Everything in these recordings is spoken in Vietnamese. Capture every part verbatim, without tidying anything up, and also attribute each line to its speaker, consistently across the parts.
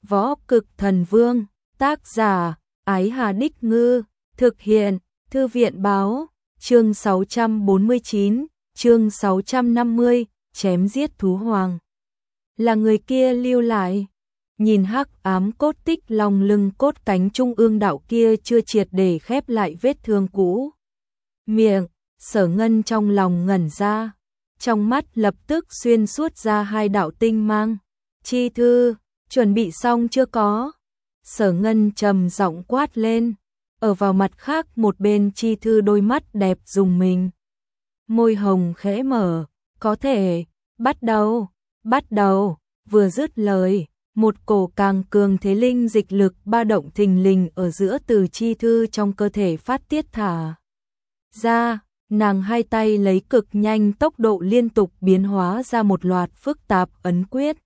Speaker 1: Võ Cực Thần Vương, tác giả, Ái Hà Đích Ngư, thực hiện, Thư viện Báo, chương sáu trăm bốn mươi chín, chương sáu trăm năm mươi, chém giết thú hoàng. Là người kia lưu lại. Nhìn hắc ám cốt tích lòng lưng cốt cánh trung ương đạo kia chưa triệt để khép lại vết thương cũ. Miệng, Sở Ngân trong lòng ngẩn ra, trong mắt lập tức xuyên suốt ra hai đạo tinh mang. Chi thư, chuẩn bị xong chưa có? Sở Ngân trầm giọng quát lên, ở vào mặt khác một bên Chi thư đôi mắt đẹp rùng mình. Môi hồng khẽ mở, có thể, bắt đầu, bắt đầu, vừa dứt lời. Một cổ càng cường thế linh dịch lực ba động thình lình ở giữa từ Chi thư trong cơ thể phát tiết thả ra, nàng hai tay lấy cực nhanh tốc độ liên tục biến hóa ra một loạt phức tạp ấn quyết.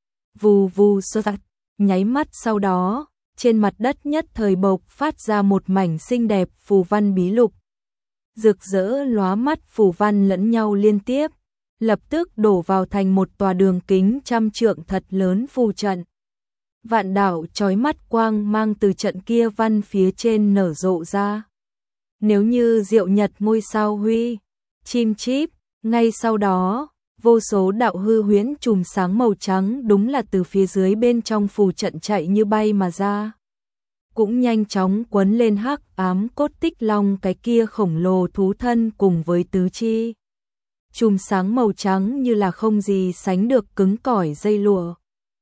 Speaker 1: Vù vù sơ tạc, nháy mắt sau đó, trên mặt đất nhất thời bộc phát ra một mảnh xinh đẹp phù văn bí lục. Rực rỡ lóa mắt phù văn lẫn nhau liên tiếp, lập tức đổ vào thành một tòa đường kính trăm trượng thật lớn phù trận. Vạn đạo chói mắt quang mang từ trận kia văn phía trên nở rộ ra. Nếu như diệu nhật ngôi sao huy, chim chíp, ngay sau đó, vô số đạo hư huyễn chùm sáng màu trắng đúng là từ phía dưới bên trong phù trận chạy như bay mà ra. Cũng nhanh chóng quấn lên hắc ám cốt tích long cái kia khổng lồ thú thân cùng với tứ chi. Chùm sáng màu trắng như là không gì sánh được cứng cỏi dây lụa.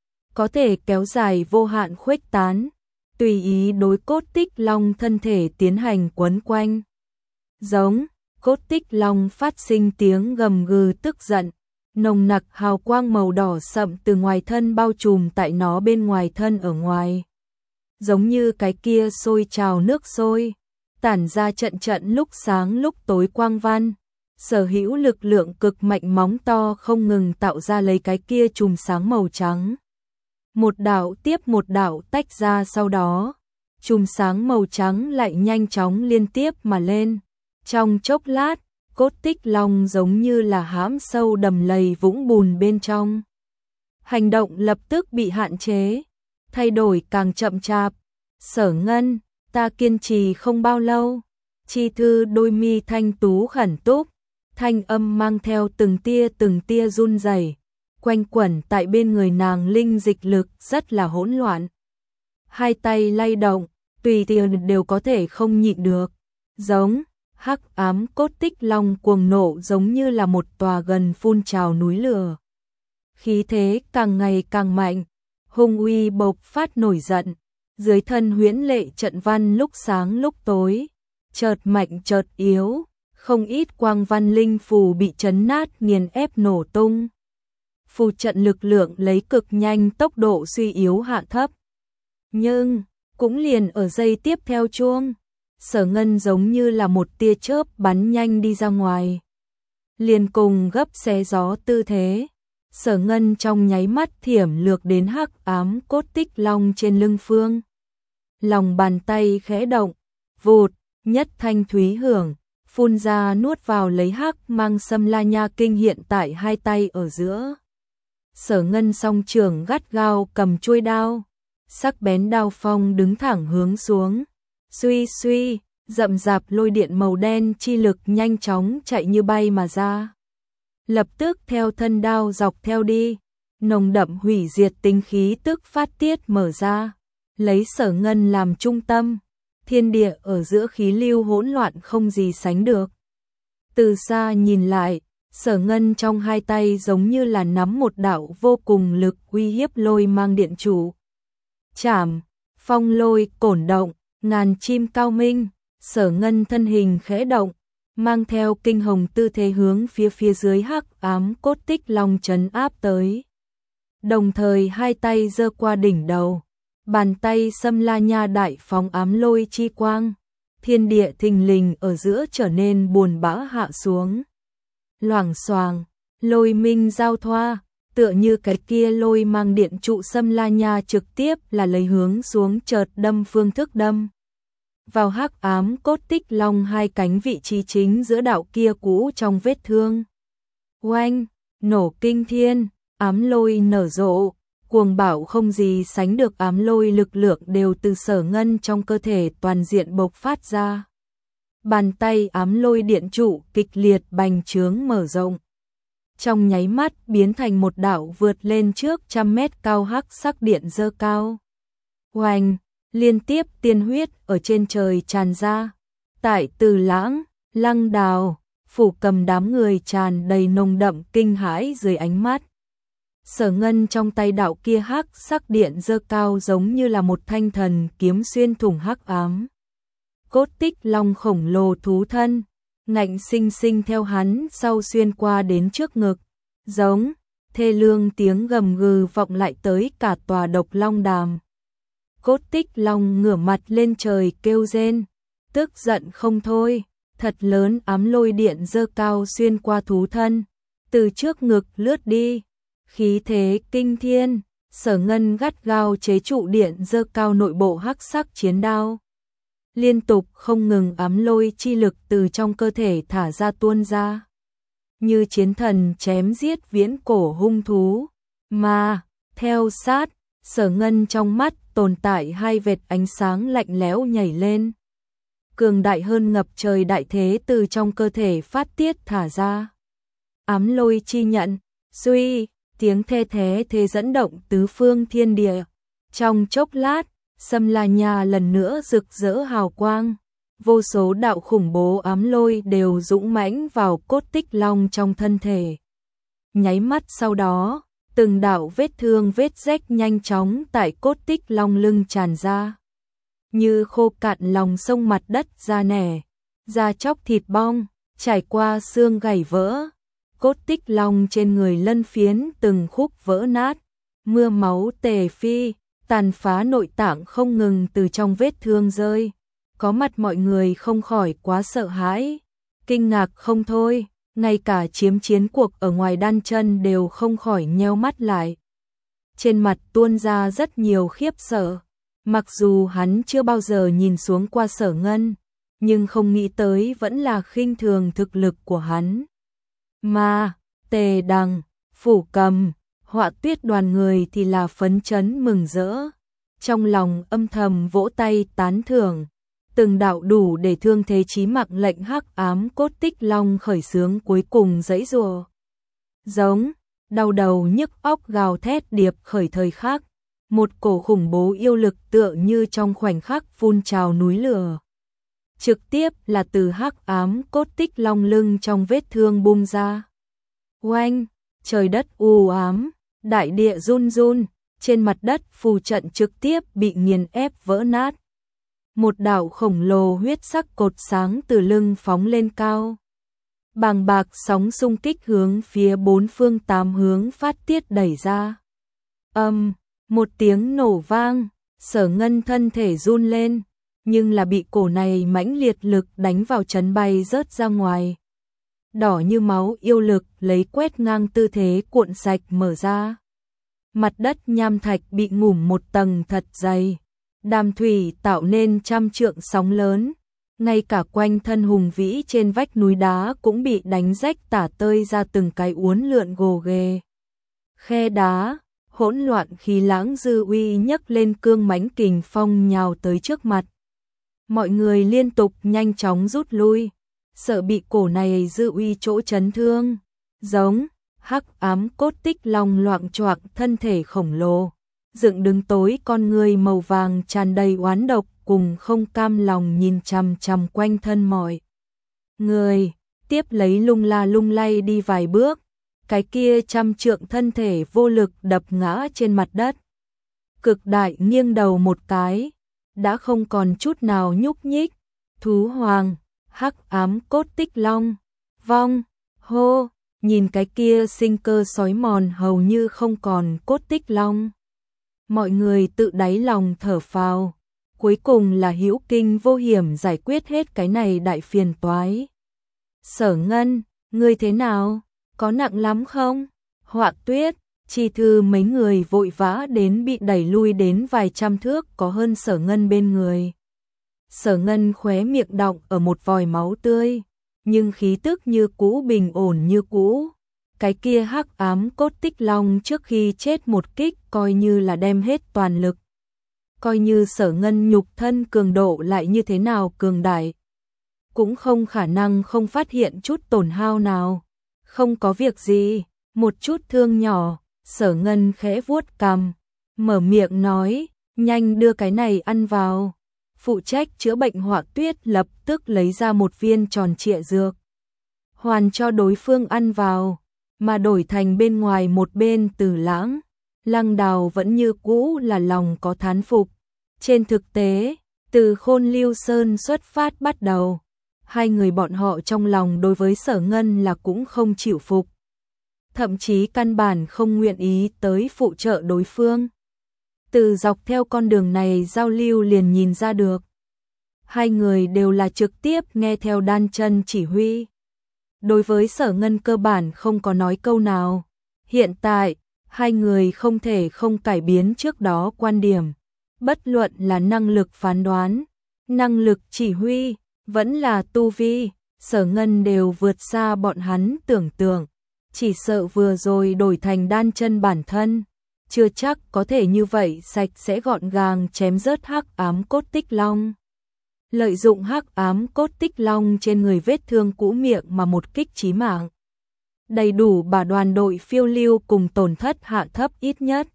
Speaker 1: Có thể kéo dài vô hạn khuếch tán, tùy ý đối cốt tích long thân thể tiến hành quấn quanh. Giống, cốt tích long phát sinh tiếng gầm gừ tức giận, nồng nặc hào quang màu đỏ sậm từ ngoài thân bao trùm tại nó bên ngoài thân ở ngoài. Giống như cái kia sôi trào nước sôi, tản ra trận trận lúc sáng lúc tối quang văn. Sở hữu lực lượng cực mạnh móng to không ngừng tạo ra lấy cái kia chùm sáng màu trắng. Một đạo tiếp một đạo tách ra sau đó, chùm sáng màu trắng lại nhanh chóng liên tiếp mà lên. Trong chốc lát, cốt tích long giống như là hãm sâu đầm lầy vũng bùn bên trong. Hành động lập tức bị hạn chế, thay đổi càng chậm chạp. Sở Ngân, ta kiên trì không bao lâu. Chi thư đôi mi thanh tú khẩn túc, thanh âm mang theo từng tia từng tia run rẩy, quanh quẩn tại bên người nàng linh dịch lực rất là hỗn loạn. Hai tay lay động, tùy tiện đều có thể không nhịn được. Giống, hắc ám cốt tích long cuồng nộ giống như là một tòa gần phun trào núi lửa. Khí thế càng ngày càng mạnh, hung uy bộc phát nổi giận, dưới thân huyễn lệ trận văn lúc sáng lúc tối, chợt mạnh chợt yếu. Không ít quang văn linh phù bị chấn nát nghiền ép nổ tung. Phù trận lực lượng lấy cực nhanh tốc độ suy yếu hạ thấp. Nhưng, cũng liền ở giây tiếp theo chuông, Sở Ngân giống như là một tia chớp bắn nhanh đi ra ngoài. Liền cùng gấp xé gió tư thế, Sở Ngân trong nháy mắt thiểm lược đến hắc ám cốt tích long trên lưng phương. Lòng bàn tay khẽ động, vụt, nhất thanh thúy hưởng. Phun ra nuốt vào lấy hắc mang xâm la nha kinh hiện tại hai tay ở giữa. Sở Ngân song trường gắt gao cầm chuôi đao, sắc bén đao phong đứng thẳng hướng xuống. Suy suy, rậm rạp lôi điện màu đen chi lực nhanh chóng chạy như bay mà ra. Lập tức theo thân đao dọc theo đi, nồng đậm hủy diệt tinh khí tức phát tiết mở ra, lấy Sở Ngân làm trung tâm. Thiên địa ở giữa khí lưu hỗn loạn không gì sánh được. Từ xa nhìn lại, Sở Ngân trong hai tay giống như là nắm một đạo vô cùng lực uy hiếp lôi mang điện chủ. Chảm, phong lôi, cổn động, ngàn chim cao minh, Sở Ngân thân hình khẽ động, mang theo kinh hồng tư thế hướng phía phía dưới hắc ám cốt tích long trấn áp tới. Đồng thời hai tay giơ qua đỉnh đầu. Bàn tay xâm la nha đại phóng ám lôi chi quang, thiên địa thình lình ở giữa trở nên buồn bã hạ xuống. Loảng xoàng, lôi minh giao thoa, tựa như cái kia lôi mang điện trụ xâm la nha trực tiếp là lấy hướng xuống chợt đâm phương thức đâm. Vào hắc ám cốt tích long hai cánh vị trí chính giữa đạo kia cũ trong vết thương. Oanh, nổ kinh thiên, ám lôi nở rộ. cuồng bạo không gì sánh được ám lôi lực lượng đều từ Sở Ngân trong cơ thể toàn diện bộc phát ra. Bàn tay ám lôi điện trụ kịch liệt bành trướng mở rộng. Trong nháy mắt biến thành một đạo vượt lên trước trăm mét cao hắc sắc điện dơ cao. Oanh, liên tiếp tiên huyết ở trên trời tràn ra. Tại Từ Lãng, Lăng Đào, Phủ Cầm đám người tràn đầy nồng đậm kinh hãi dưới ánh mắt. Sở Ngân trong tay đạo kia hắc sắc điện dơ cao giống như là một thanh thần kiếm xuyên thủng hắc ám. Cốt tích long khổng lồ thú thân, ngạnh sinh sinh theo hắn sau xuyên qua đến trước ngực. Giống, thê lương tiếng gầm gừ vọng lại tới cả tòa độc long đàm. Cốt tích long ngửa mặt lên trời kêu rên, tức giận không thôi, thật lớn ám lôi điện dơ cao xuyên qua thú thân, từ trước ngực lướt đi, khí thế kinh thiên. Sở Ngân gắt gao chế trụ điện dơ cao nội bộ hắc sắc chiến đao. Liên tục không ngừng ám lôi chi lực từ trong cơ thể thả ra tuôn ra. Như chiến thần chém giết viễn cổ hung thú. Mà, theo sát, Sở Ngân trong mắt tồn tại hai vệt ánh sáng lạnh lẽo nhảy lên. Cường đại hơn ngập trời đại thế từ trong cơ thể phát tiết thả ra. Ám lôi chi nhận, suy, tiếng thê thế thế dẫn động tứ phương thiên địa. Trong chốc lát, Sâm La Nha lần nữa rực rỡ hào quang, vô số đạo khủng bố ám lôi đều dũng mãnh vào cốt tích long trong thân thể. Nháy mắt sau đó, từng đạo vết thương vết rách nhanh chóng tại cốt tích long lưng tràn ra. Như khô cạn lòng sông mặt đất ra nẻ, da chóc thịt bong, trải qua xương gãy vỡ. Cốt tích long trên người lân phiến từng khúc vỡ nát, mưa máu tề phi. Tàn phá nội tạng không ngừng từ trong vết thương rơi. Có mặt mọi người không khỏi quá sợ hãi, kinh ngạc không thôi, ngay cả chiếm chiến cuộc ở ngoài đan chân đều không khỏi nheo mắt lại. Trên mặt tuôn ra rất nhiều khiếp sợ, mặc dù hắn chưa bao giờ nhìn xuống qua Sở Ngân, nhưng không nghĩ tới vẫn là khinh thường thực lực của hắn. Mà, Tề Đằng, Phủ Cầm, Họa Tuyết đoàn người thì là phấn chấn mừng rỡ, trong lòng âm thầm vỗ tay tán thưởng, từng đạo đủ để thương thế chí mạng lệnh hắc ám cốt tích long khởi xướng cuối cùng giãy giụa. Giống, đau đầu nhức óc gào thét điệp khởi thời khắc, một cổ khủng bố yêu lực tựa như trong khoảnh khắc phun trào núi lửa. Trực tiếp là từ hắc ám cốt tích long lưng trong vết thương bung ra. Oanh, trời đất u ám. Đại địa run run, trên mặt đất phù trận trực tiếp bị nghiền ép vỡ nát. Một đạo khổng lồ huyết sắc cột sáng từ lưng phóng lên cao. Bàng bạc sóng xung kích hướng phía bốn phương tám hướng phát tiết đẩy ra. Âm, một tiếng nổ vang, Sở Ngân thân thể run lên, nhưng là bị cổ này mãnh liệt lực đánh vào chấn bay rớt ra ngoài. Đỏ như máu yêu lực lấy quét ngang tư thế cuộn sạch mở ra. Mặt đất nham thạch bị ngủm một tầng thật dày. Đàm thủy tạo nên trăm trượng sóng lớn. Ngay cả quanh thân hùng vĩ trên vách núi đá cũng bị đánh rách tả tơi ra từng cái uốn lượn gồ ghề. Khe đá, hỗn loạn khí lãng dư uy nhấc lên cương mãnh kình phong nhào tới trước mặt. Mọi người liên tục nhanh chóng rút lui, sợ bị cổ này dư uy chỗ chấn thương. Giống, hắc ám cốt tích long loạng choạng thân thể khổng lồ, dựng đứng tối con người màu vàng tràn đầy oán độc cùng không cam lòng nhìn chằm chằm quanh thân mọi người, tiếp lấy lung la lung lay đi vài bước, cái kia trăm trượng thân thể vô lực đập ngã trên mặt đất. Cực đại nghiêng đầu một cái, đã không còn chút nào nhúc nhích. Thú hoàng, hắc ám cốt tích long, vong, hô, nhìn cái kia sinh cơ sói mòn hầu như không còn cốt tích long. Mọi người tự đáy lòng thở phào, cuối cùng là hữu kinh vô hiểm giải quyết hết cái này đại phiền toái. Sở Ngân, ngươi thế nào? Có nặng lắm không? Họa Tuyết, Chi Thư mấy người vội vã đến bị đẩy lui đến vài trăm thước có hơn Sở Ngân bên người. Sở Ngân khóe miệng đọng ở một vòi máu tươi, nhưng khí tức như cũ bình ổn như cũ. cái kia hắc ám cốt tích long trước khi chết một kích coi như là đem hết toàn lực. Coi như Sở Ngân nhục thân cường độ lại như thế nào cường đại, cũng không khả năng không phát hiện chút tổn hao nào. Không có việc gì, một chút thương nhỏ, Sở Ngân khẽ vuốt cằm, mở miệng nói, nhanh đưa cái này ăn vào. Phụ trách chữa bệnh Họa Tuyết lập tức lấy ra một viên tròn trịa dược, hoàn cho đối phương ăn vào, mà đổi thành bên ngoài một bên Từ Lãng, Lăng Đào vẫn như cũ là lòng có thán phục. Trên thực tế, từ Khôn Lưu Sơn xuất phát bắt đầu, hai người bọn họ trong lòng đối với Sở Ngân là cũng không chịu phục, thậm chí căn bản không nguyện ý tới phụ trợ đối phương. Từ dọc theo con đường này giao lưu liền nhìn ra được, hai người đều là trực tiếp nghe theo Đan Chân chỉ huy. Đối với Sở Ngân cơ bản không có nói câu nào. Hiện tại, hai người không thể không cải biến trước đó quan điểm. Bất luận là năng lực phán đoán, năng lực chỉ huy, vẫn là tu vi, Sở Ngân đều vượt xa bọn hắn tưởng tượng. Chỉ sợ vừa rồi đổi thành Đan Chân bản thân, chưa chắc có thể như vậy sạch sẽ gọn gàng chém rớt hắc ám cốt tích long. Lợi dụng hắc ám cốt tích long trên người vết thương cũ miệng mà một kích chí mạng. Đầy đủ bà đoàn đội phiêu lưu cùng tổn thất hạ thấp ít nhất.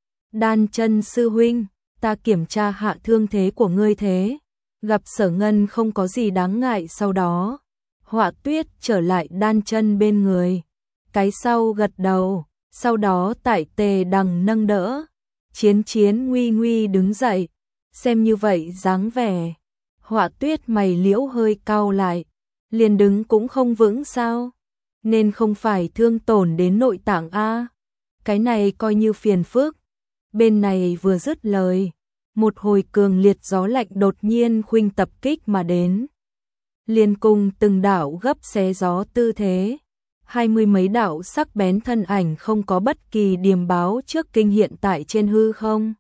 Speaker 1: Đan Chân sư huynh, ta kiểm tra hạ thương thế của ngươi thế. Gặp Sở Ngân không có gì đáng ngại, sau đó Họa Tuyết trở lại Đan Chân bên người. Cái sau gật đầu, sau đó tại Tề Đằng nâng đỡ. Chiến Chiến nguy nguy đứng dậy, xem như vậy dáng vẻ. Họa Tuyết mày liễu hơi cau lại, liền đứng cũng không vững sao? Nên không phải thương tổn đến nội tạng a? Cái này coi như phiền phức. Bên này vừa dứt lời, một hồi cường liệt gió lạnh đột nhiên khuynh tập kích mà đến. Liên cùng từng đạo gấp xé gió tư thế, hai mươi mấy đạo sắc bén thân ảnh không có bất kỳ điềm báo trước kinh hiện tại trên hư không.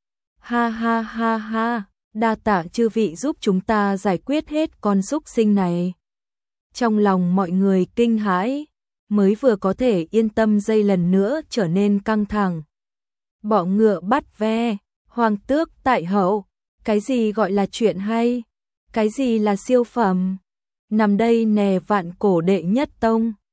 Speaker 1: Ha ha ha ha, đa tạ chư vị giúp chúng ta giải quyết hết con súc sinh này. Trong lòng mọi người kinh hãi, mới vừa có thể yên tâm dây lần nữa trở nên căng thẳng. Bọ ngựa bắt ve, hoàng tước tại hậu, cái gì gọi là chuyện hay, cái gì là siêu phẩm. Nằm đây nè vạn cổ đệ nhất tông.